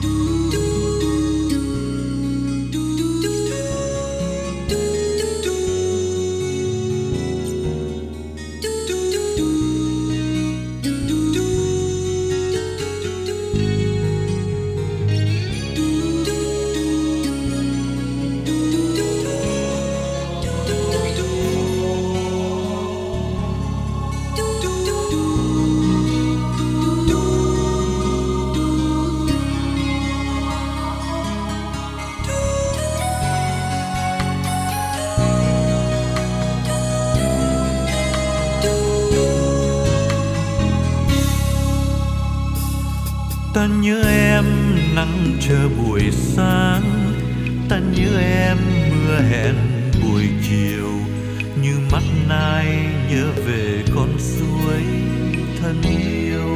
Ta nhớ em nắng chờ buổi sáng, ta nhớ em mưa hẹn buổi chiều, như mắt ai nhớ về con suối thân yêu.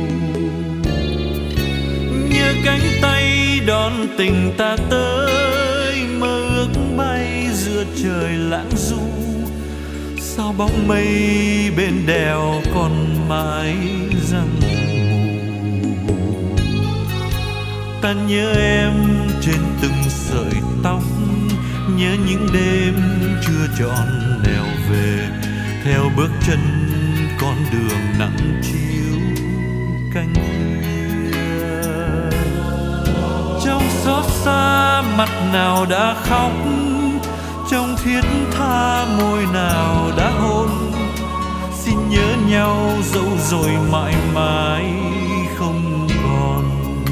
Nhớ cánh tay đón tình ta tới, mơ ước bay giữa trời lãng du. Sao bóng mây bên đèo còn mãi giăng mù. Ta nhớ em trên từng sợi tóc, nhớ những đêm chưa trọn nẻo về, theo bước chân con đường nắng chiếu canh khuya. Trong xót xa mặt nào đã khóc, trong thiết tha môi nào đã hôn. Xin nhớ nhau dẫu rồi mãi mãi không còn.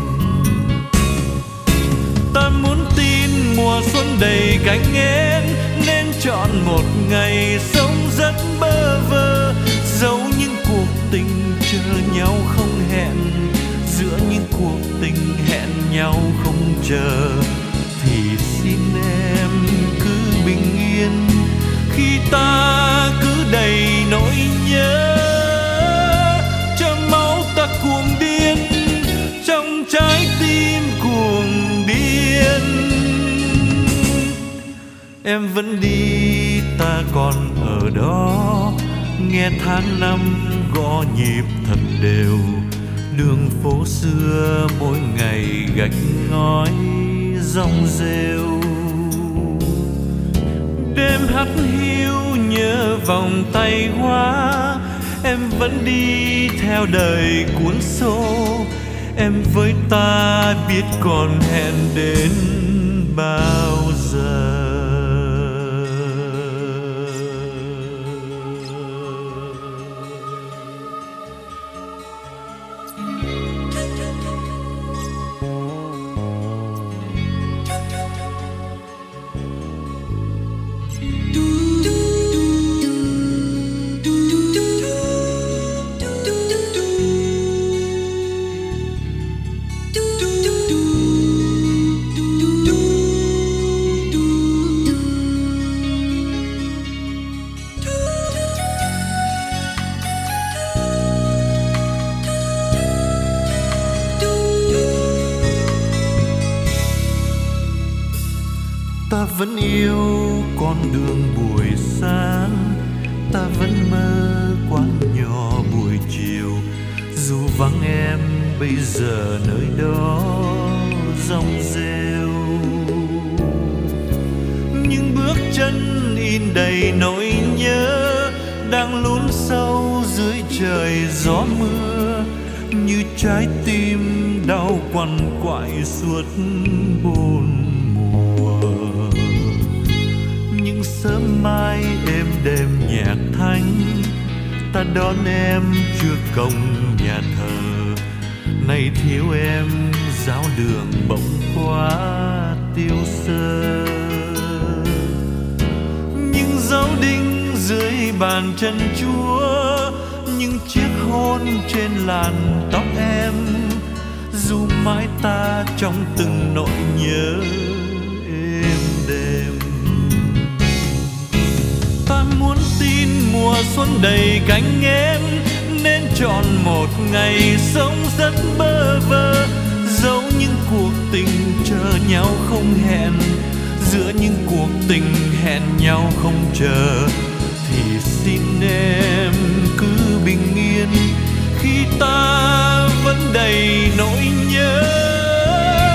Ta muốn tin mùa xuân đầy cánh én, nên chọn một ngày sống rất bơ vơ. Dẫu những cuộc tình chờ nhau không hẹn, giữa những cuộc tình hẹn nhau không chờ, thì xin em cứ bình yên khi ta cứ đầy nỗi nhớ. Cho máu ta cuồng điên, trong trái tim cuồng điên. Em vẫn đi, ta còn ở đó, nghe tháng năm gõ nhịp thật đều. Đường phố xưa mỗi ngày gạch ngói rong rêu. Đêm hắt hiu nhớ vòng tay hoa, em vẫn đi theo đời cuốn xô. Em với ta biết còn hẹn đến bao giờ. Ta vẫn yêu con đường buổi sáng, ta vẫn mơ quán nhỏ buổi chiều. Dù vắng em bây giờ nơi đó rong rêu, nhưng bước chân in đầy nỗi nhớ, đang lún sâu dưới trời gió mưa. Như trái tim đau quằn quại suốt bốn mùa. Nhưng sớm mai êm đềm nhạc thanh, ta đón em trước cổng nhà thờ. Nay thiếu em giáo đường bỗng quá tiêu sơ. Nhưng dấu đinh dưới bàn chân Chúa, những chiếc hôn trên làn tóc em, dù mãi ta trong từng nỗi nhớ êm đềm. Ta muốn tin mùa xuân đầy cánh én, nên chọn một ngày sống rất bơ vơ. Dẫu những cuộc tình chờ nhau không hẹn, giữa những cuộc tình hẹn nhau không chờ, thì xin em cứ bình yên khi ta vẫn đầy nỗi nhớ.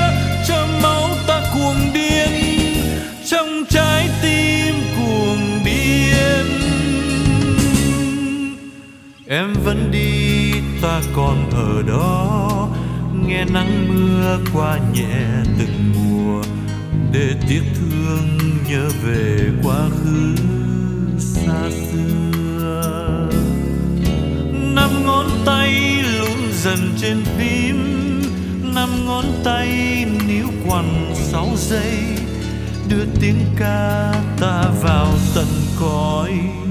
em vẫn đi, ta còn ở đó, nghe nắng mưa qua nhẹ từng mùa, để tiếc thương nhớ về quá khứ xa xưa. Năm ngón tay lún dần trên phím, năm ngón tay níu quằn 6 giây, đưa tiếng ca ta vào tận cõi